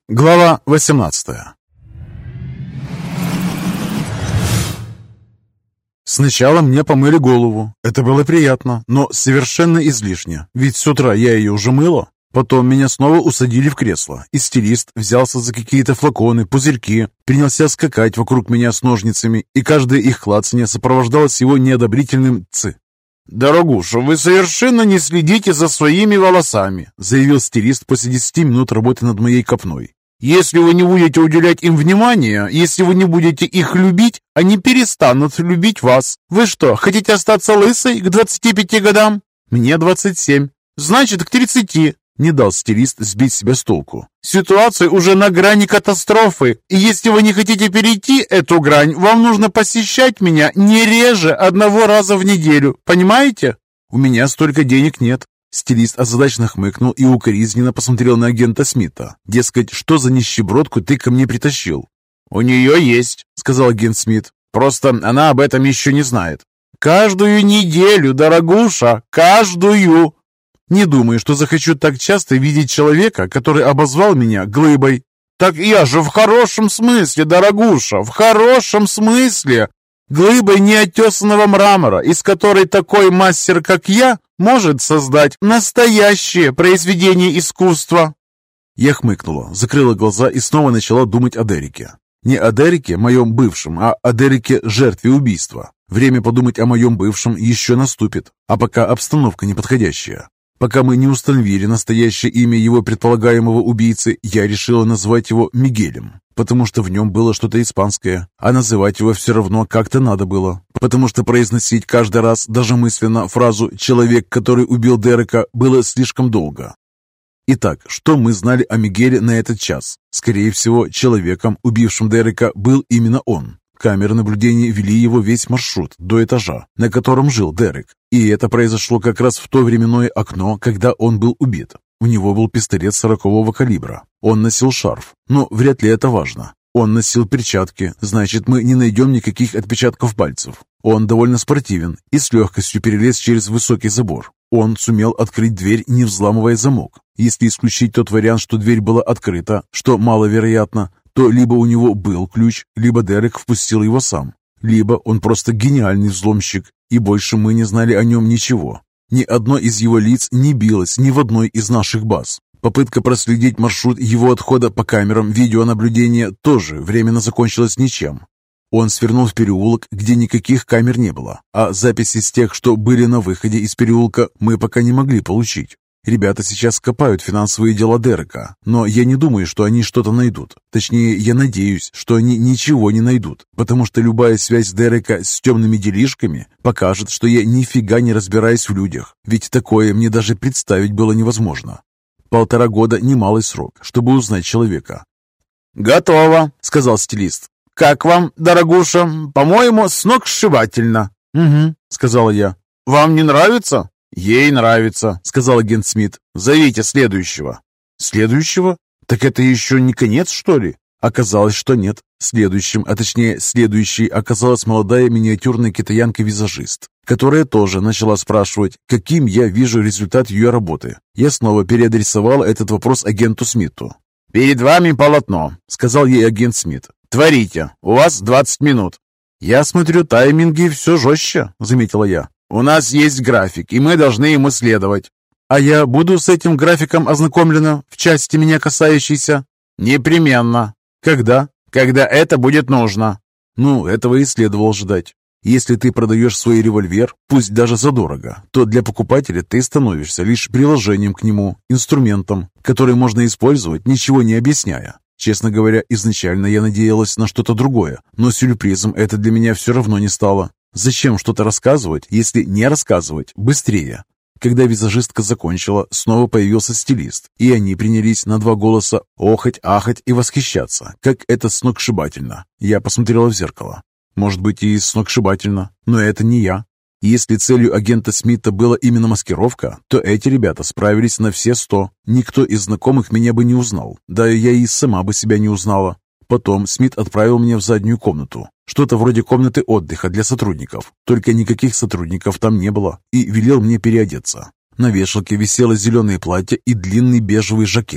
Глава 18. Сначала мне помыли голову. Это было приятно, но совершенно излишне, ведь с утра я ее уже мыла. Потом меня снова усадили в кресло, и стилист взялся за какие-то флаконы, пузырьки, принялся скакать вокруг меня с ножницами, и каждое их клацанье сопровождалось его неодобрительным «ц». «Дорогуша, вы совершенно не следите за своими волосами», заявил стилист после 10 минут работы над моей копной. «Если вы не будете уделять им внимания, если вы не будете их любить, они перестанут любить вас. Вы что, хотите остаться лысой к 25 годам?» «Мне 27. Значит, к 30. Не дал стилист сбить себя с толку. «Ситуация уже на грани катастрофы, и если вы не хотите перейти эту грань, вам нужно посещать меня не реже 1 раза в неделю. Понимаете?» «У меня столько денег нет». Стилист озадаченно хмыкнул и укоризненно посмотрел на агента Смита. Дескать, что за нищебродку ты ко мне притащил? «У нее есть», — сказал агент Смит. «Просто она об этом еще не знает». «Каждую неделю, дорогуша, каждую!» «Не думаю, что захочу так часто видеть человека, который обозвал меня глыбой». «Так я же в хорошем смысле, дорогуша, в хорошем смысле! Глыбой неотесанного мрамора, из которой такой мастер, как я, может создать настоящее произведение искусства». Я хмыкнула, закрыла глаза и снова начала думать о Дереке. Не о Дереке, моем бывшем, а о Дереке, жертве убийства. Время подумать о моем бывшем еще наступит, а пока обстановка неподходящая. Пока мы не установили настоящее имя его предполагаемого убийцы, я решила назвать его Мигелем, потому что в нем было что-то испанское, а называть его все равно как-то надо было, потому что произносить каждый раз, даже мысленно, фразу «человек, который убил Дерека» было слишком долго. Итак, что мы знали о Мигеле на этот час? Скорее всего, человеком, убившим Дерека, был именно он. Камеры наблюдения вели его весь маршрут до этажа, на котором жил Дерек. И это произошло как раз в то временное окно, когда он был убит. У него был пистолет 40-го калибра. Он носил шарф, но вряд ли это важно. Он носил перчатки, значит, мы не найдем никаких отпечатков пальцев. Он довольно спортивен и с легкостью перелез через высокий забор. Он сумел открыть дверь, не взламывая замок. Если исключить тот вариант, что дверь была открыта, что маловероятно, то либо у него был ключ, либо Дерек впустил его сам, либо он просто гениальный взломщик, и больше мы не знали о нем ничего. Ни одно из его лиц не билось ни в одной из наших баз. Попытка проследить маршрут его отхода по камерам видеонаблюдения тоже временно закончилась ничем. Он свернул в переулок, где никаких камер не было, а записи с тех, что были на выходе из переулка, мы пока не могли получить. Ребята сейчас копают финансовые дела Дерека, но я не думаю, что они что-то найдут. Точнее, я надеюсь, что они ничего не найдут, потому что любая связь Дерека с темными делишками покажет, что я нифига не разбираюсь в людях, ведь такое мне даже представить было невозможно. 1,5 года – немалый срок, чтобы узнать человека. «Готово», — сказал стилист. «Как вам, дорогуша? По-моему, сногсшибательно». «Угу», — сказала я. «Вам не нравится?» «Ей нравится», — сказал агент Смит. «Зовите следующего». «Следующего? Так это еще не конец, что ли?» Оказалось, что нет. Следующим, а точнее следующей, оказалась молодая миниатюрная китаянка-визажист, которая тоже начала спрашивать, каким я вижу результат ее работы. Я снова переадресовал этот вопрос агенту Смиту. «Перед вами полотно», — сказал ей агент Смит. «Творите, у вас 20 минут». «Я смотрю, тайминги все жестче», — заметила я. «У нас есть график, и мы должны ему следовать». «А я буду с этим графиком ознакомлена в части меня касающейся?» «Непременно». «Когда?» «Когда это будет нужно». «Ну, этого и следовало ждать. Если ты продаешь свой револьвер, пусть даже задорого, то для покупателя ты становишься лишь приложением к нему, инструментом, который можно использовать, ничего не объясняя. Честно говоря, изначально я надеялась на что-то другое, но сюрпризом это для меня все равно не стало. Зачем что-то рассказывать, если не рассказывать быстрее? Когда визажистка закончила, снова появился стилист, и они принялись на 2 голоса охать, ахать и восхищаться, как это сногсшибательно. Я посмотрела в зеркало. Может быть, и сногсшибательно, но это не я. Если целью агента Смита была именно маскировка, то эти ребята справились на все 100. Никто из знакомых меня бы не узнал, да и я и сама бы себя не узнала. Потом Смит отправил меня в заднюю комнату. Что-то вроде комнаты отдыха для сотрудников. Только никаких сотрудников там не было. И велел мне переодеться. На вешалке висело зеленое платье и длинный бежевый жакет.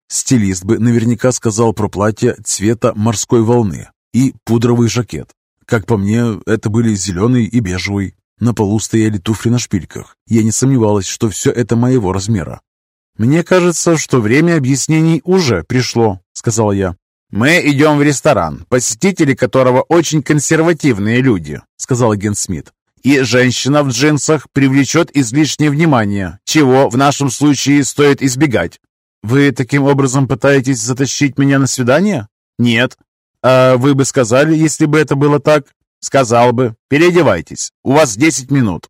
Стилист бы наверняка сказал про платье цвета морской волны и пудровый жакет. Как по мне, это были зеленый и бежевый. На полу стояли туфли на шпильках. Я не сомневалась, что все это моего размера. «Мне кажется, что время объяснений уже пришло», — сказала я. «Мы идем в ресторан, посетители которого очень консервативные люди», — сказал агент Смит. «И женщина в джинсах привлечет излишнее внимание, чего в нашем случае стоит избегать». «Вы таким образом пытаетесь затащить меня на свидание?» «Нет». «А вы бы сказали, если бы это было так?» «Сказал бы. Переодевайтесь. У вас 10 минут».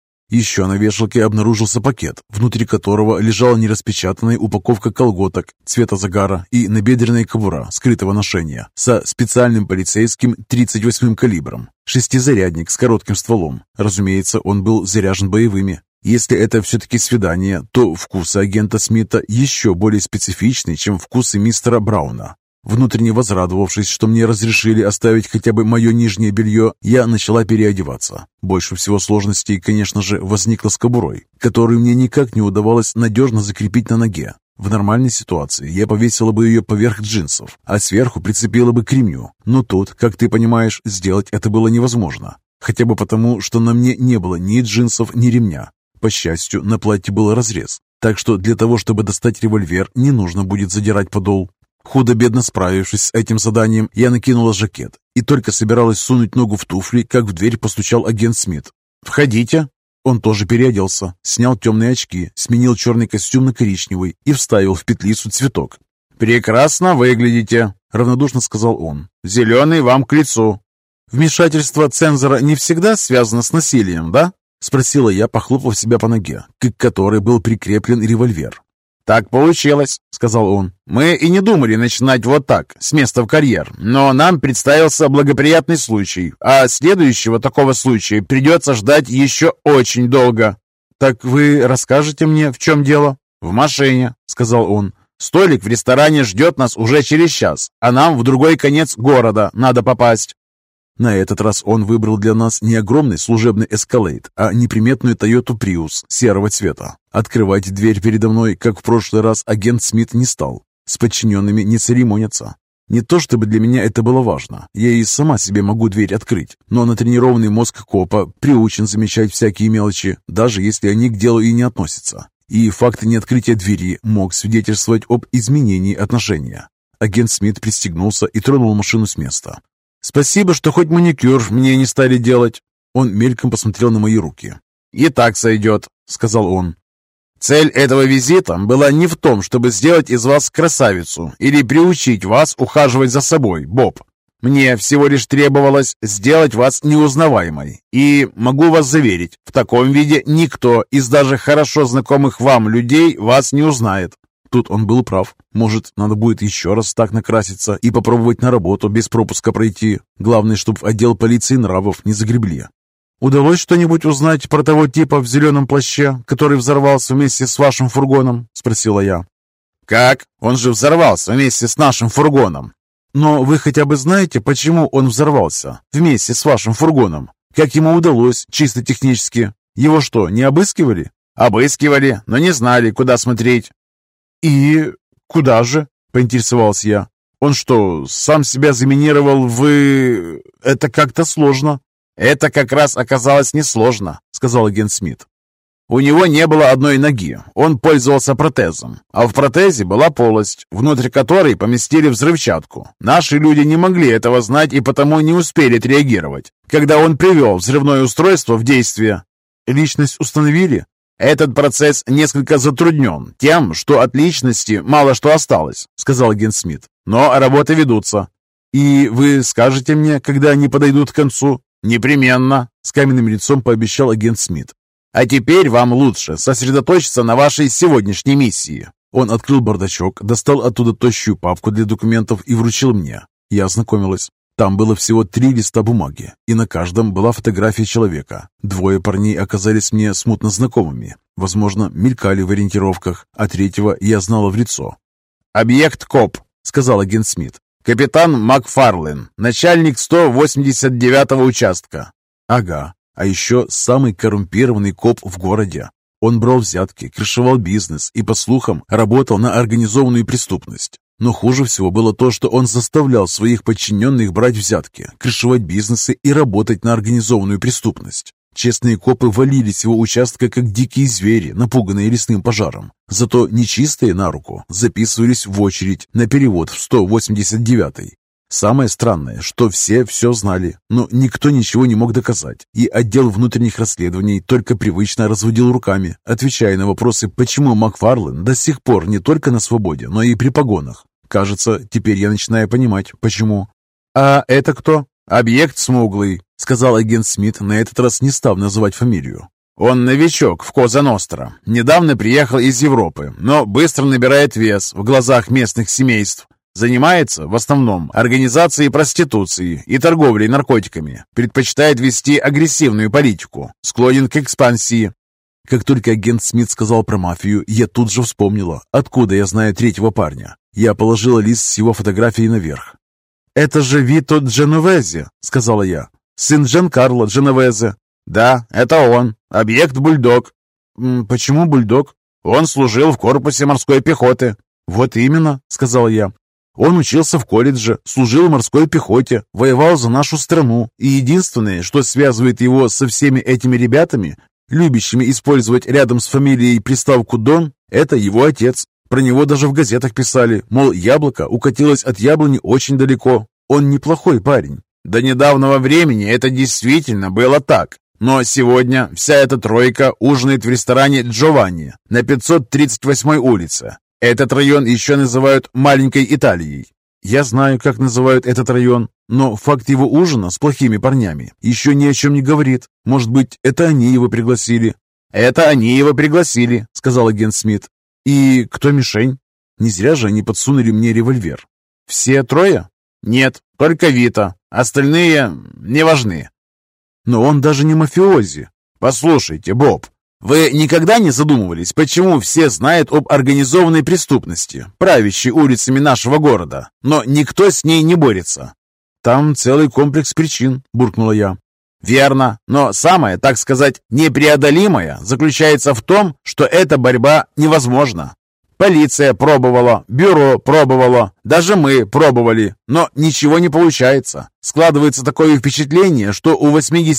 Еще на вешалке обнаружился пакет, внутри которого лежала нераспечатанная упаковка колготок цвета загара и набедренная кобура скрытого ношения со специальным полицейским 38-м калибром, шестизарядник с коротким стволом. Разумеется, он был заряжен боевыми. Если это все-таки свидание, то вкусы агента Смита еще более специфичны, чем вкусы мистера Брауна. Внутренне возрадовавшись, что мне разрешили оставить хотя бы мое нижнее белье, я начала переодеваться. Больше всего сложностей, конечно же, возникло с кобурой, которую мне никак не удавалось надежно закрепить на ноге. В нормальной ситуации я повесила бы ее поверх джинсов, а сверху прицепила бы к ремню. Но тут, как ты понимаешь, сделать это было невозможно. Хотя бы потому, что на мне не было ни джинсов, ни ремня. По счастью, на платье был разрез, так что для того, чтобы достать револьвер, не нужно будет задирать подол. Худо-бедно справившись с этим заданием, я накинула жакет и только собиралась сунуть ногу в туфли, как в дверь постучал агент Смит. «Входите!» Он тоже переоделся, снял темные очки, сменил черный костюм на коричневый и вставил в петлицу цветок. «Прекрасно выглядите!» — равнодушно сказал он. «Зеленый вам к лицу!» «Вмешательство цензора не всегда связано с насилием, да?» — спросила я, похлопав себя по ноге, к которой был прикреплен револьвер. «Так получилось», — сказал он. «Мы и не думали начинать вот так, с места в карьер, но нам представился благоприятный случай, а следующего такого случая придется ждать еще очень долго». «Так вы расскажете мне, в чем дело?» «В машине», — сказал он. «Столик в ресторане ждет нас уже через час, а нам в другой конец города надо попасть». На этот раз он выбрал для нас не огромный служебный эскалейд, а неприметную Toyota Prius серого цвета. Открывать дверь передо мной, как в прошлый раз, агент Смит не стал. С подчиненными не церемонятся. Не то чтобы для меня это было важно, я и сама себе могу дверь открыть, но натренированный мозг копа приучен замечать всякие мелочи, даже если они к делу и не относятся. И факт неоткрытия двери мог свидетельствовать об изменении отношения. Агент Смит пристегнулся и тронул машину с места. «Спасибо, что хоть маникюр мне не стали делать». Он мельком посмотрел на мои руки. «И так сойдет», — сказал он. «Цель этого визита была не в том, чтобы сделать из вас красавицу или приучить вас ухаживать за собой, Боб. Мне всего лишь требовалось сделать вас неузнаваемой. И могу вас заверить, в таком виде никто из даже хорошо знакомых вам людей вас не узнает». Тут он был прав. Может, надо будет еще раз так накраситься и попробовать на работу без пропуска пройти. Главное, чтобы в отдел полиции нравов не загребли. «Удалось что-нибудь узнать про того типа в зеленом плаще, который взорвался вместе с вашим фургоном?» — спросила я. «Как? Он же взорвался вместе с нашим фургоном». «Но вы хотя бы знаете, почему он взорвался вместе с вашим фургоном? Как ему удалось, чисто технически? Его что, не обыскивали?» «Обыскивали, но не знали, куда смотреть». «И куда же?» — поинтересовался я. «Он что, сам себя заминировал в... Это как-то сложно». «Это как раз оказалось несложно», — сказал агент Смит. «У него не было одной ноги, он пользовался протезом, а в протезе была полость, внутрь которой поместили взрывчатку. Наши люди не могли этого знать и потому не успели отреагировать, когда он привел взрывное устройство в действие». «Личность установили?» «Этот процесс несколько затруднен тем, что от личности мало что осталось», — сказал агент Смит. «Но работы ведутся». «И вы скажете мне, когда они подойдут к концу?» «Непременно», — с каменным лицом пообещал агент Смит. «А теперь вам лучше сосредоточиться на вашей сегодняшней миссии». Он открыл бардачок, достал оттуда тощую папку для документов и вручил мне. Я ознакомилась. Там было всего 3 листа бумаги, и на каждом была фотография человека. 2 парней оказались мне смутно знакомыми. Возможно, мелькали в ориентировках, а 3-го я знала в лицо. «Объект КОП», — сказал агент Смит. «Капитан Макфарлен, начальник 189-го участка». «Ага, а еще самый коррумпированный коп в городе». Он брал взятки, крышевал бизнес и, по слухам, работал на организованную преступность. Но хуже всего было то, что он заставлял своих подчиненных брать взятки, крышевать бизнесы и работать на организованную преступность. Честные копы валили с его участка, как дикие звери, напуганные лесным пожаром. Зато нечистые на руку записывались в очередь на перевод в 189-й. Самое странное, что все знали, но никто ничего не мог доказать, и отдел внутренних расследований только привычно разводил руками, отвечая на вопросы, почему Макфарлен до сих пор не только на свободе, но и при погонах. Кажется, теперь я начинаю понимать, почему. «А это кто?» «Объект смуглый», — сказал агент Смит, на этот раз не став называть фамилию. «Он новичок в Коза Ностра. Недавно приехал из Европы, но быстро набирает вес в глазах местных семейств. Занимается, в основном, организацией проституции и торговлей наркотиками. Предпочитает вести агрессивную политику. Склонен к экспансии». Как только агент Смит сказал про мафию, я тут же вспомнила, откуда я знаю третьего парня. Я положила лист с его фотографией наверх. «Это же Вито Дженовезе», — сказала я. «Сын Джанкарло Дженовезе». «Да, это он. Объект Бульдог». «Почему Бульдог?» «Он служил в корпусе морской пехоты». «Вот именно», — сказала я. «Он учился в колледже, служил в морской пехоте, воевал за нашу страну, и единственное, что связывает его со всеми этими ребятами, любящими использовать рядом с фамилией приставку «Дон», это его отец. Про него даже в газетах писали, мол, яблоко укатилось от яблони очень далеко. Он неплохой парень». «До недавнего времени это действительно было так. Но сегодня вся эта тройка ужинает в ресторане «Джованни» на 538-й улице. Этот район еще называют «Маленькой Италией». Я знаю, как называют этот район, но факт его ужина с плохими парнями еще ни о чем не говорит. Может быть, это они его пригласили?» «Это они его пригласили», — сказал агент Смит. «И кто мишень? Не зря же они подсунули мне револьвер». «Все трое?» «Нет, только Вита. Остальные не важны». «Но он даже не мафиози». «Послушайте, Боб, вы никогда не задумывались, почему все знают об организованной преступности, правящей улицами нашего города, но никто с ней не борется?» «Там целый комплекс причин», — буркнула я. «Верно, но самое, так сказать, непреодолимое заключается в том, что эта борьба невозможна. Полиция пробовала, бюро пробовало, даже мы пробовали, но ничего не получается. Складывается такое впечатление, что у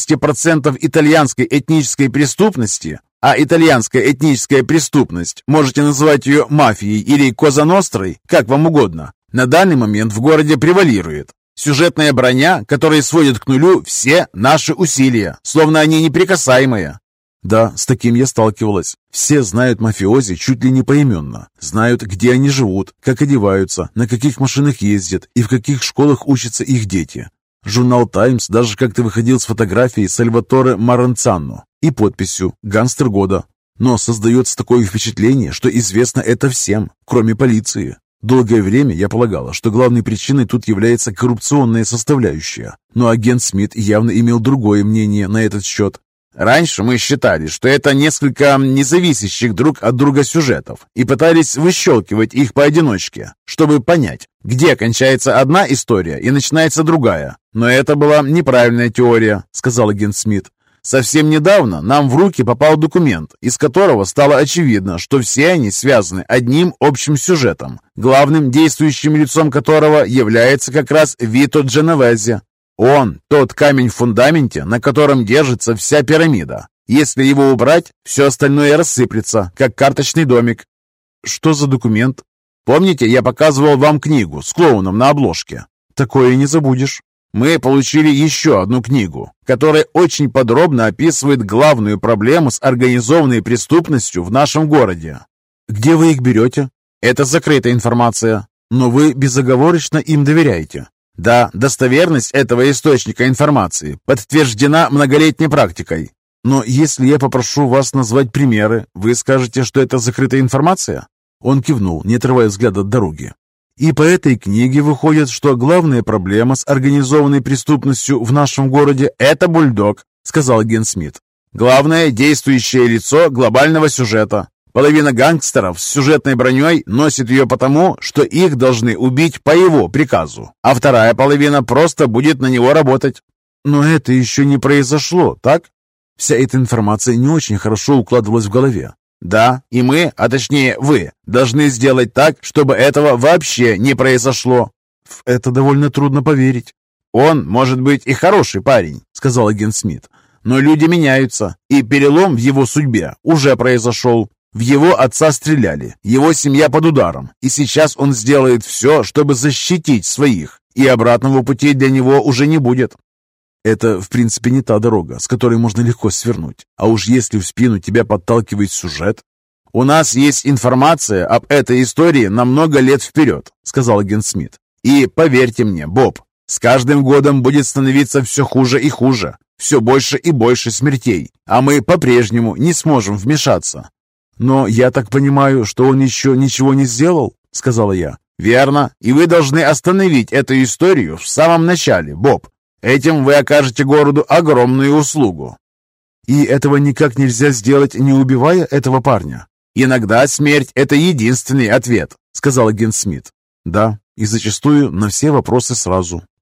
80% итальянской этнической преступности, а итальянская этническая преступность, можете называть ее мафией или коза-нострой, как вам угодно, на данный момент в городе превалирует. Сюжетная броня, которая сводит к нулю все наши усилия, словно они неприкасаемые». Да, с таким я сталкивалась. Все знают мафиози чуть ли не поименно. Знают, где они живут, как одеваются, на каких машинах ездят и в каких школах учатся их дети. Журнал «Таймс» даже как-то выходил с фотографией Сальваторе Маранцано и подписью «Гангстер года». Но создается такое впечатление, что известно это всем, кроме полиции. Долгое время я полагала, что главной причиной тут является коррупционная составляющая. Но агент Смит явно имел другое мнение на этот счет. «Раньше мы считали, что это несколько независящих друг от друга сюжетов и пытались выщелкивать их поодиночке, чтобы понять, где кончается одна история и начинается другая. Но это была неправильная теория», — сказал агент Смит. «Совсем недавно нам в руки попал документ, из которого стало очевидно, что все они связаны одним общим сюжетом, главным действующим лицом которого является как раз Вито Дженовезе. Он – тот камень в фундаменте, на котором держится вся пирамида. Если его убрать, все остальное рассыплется, как карточный домик». «Что за документ?» «Помните, я показывал вам книгу с клоуном на обложке?» «Такое не забудешь». «Мы получили еще одну книгу, которая очень подробно описывает главную проблему с организованной преступностью в нашем городе». «Где вы их берете?» «Это закрытая информация». «Но вы безоговорочно им доверяете?» «Да, достоверность этого источника информации подтверждена многолетней практикой». «Но если я попрошу вас назвать примеры, вы скажете, что это закрытая информация?» Он кивнул, не отрывая взгляда от дороги. «И по этой книге выходит, что главная проблема с организованной преступностью в нашем городе – это бульдог», – сказал агент Смит. «Главное действующее лицо глобального сюжета. Половина гангстеров с сюжетной броней носит ее потому, что их должны убить по его приказу, а вторая половина просто будет на него работать». «Но это еще не произошло, так?» Вся эта информация не очень хорошо укладывалась в голове. Да, и мы, а точнее вы, должны сделать так, чтобы этого вообще не произошло. В это довольно трудно поверить. Он, может быть, и хороший парень, сказал агент Смит. Но люди меняются, и перелом в его судьбе уже произошел. В его отца стреляли, его семья под ударом, и сейчас он сделает все, чтобы защитить своих, и обратного пути для него уже не будет. Это, в принципе, не та дорога, с которой можно легко свернуть. А уж если в спину тебя подталкивает сюжет... «У нас есть информация об этой истории на много лет вперед», — сказал агент Смит. «И поверьте мне, Боб, с каждым годом будет становиться все хуже и хуже, все больше и больше смертей, а мы по-прежнему не сможем вмешаться». «Но я так понимаю, что он еще ничего не сделал?» — сказала я. «Верно, и вы должны остановить эту историю в самом начале, Боб. Этим вы окажете городу огромную услугу». «И этого никак нельзя сделать, не убивая этого парня?» «Иногда смерть — это единственный ответ», — сказал агент Смит. «Да, и зачастую на все вопросы сразу».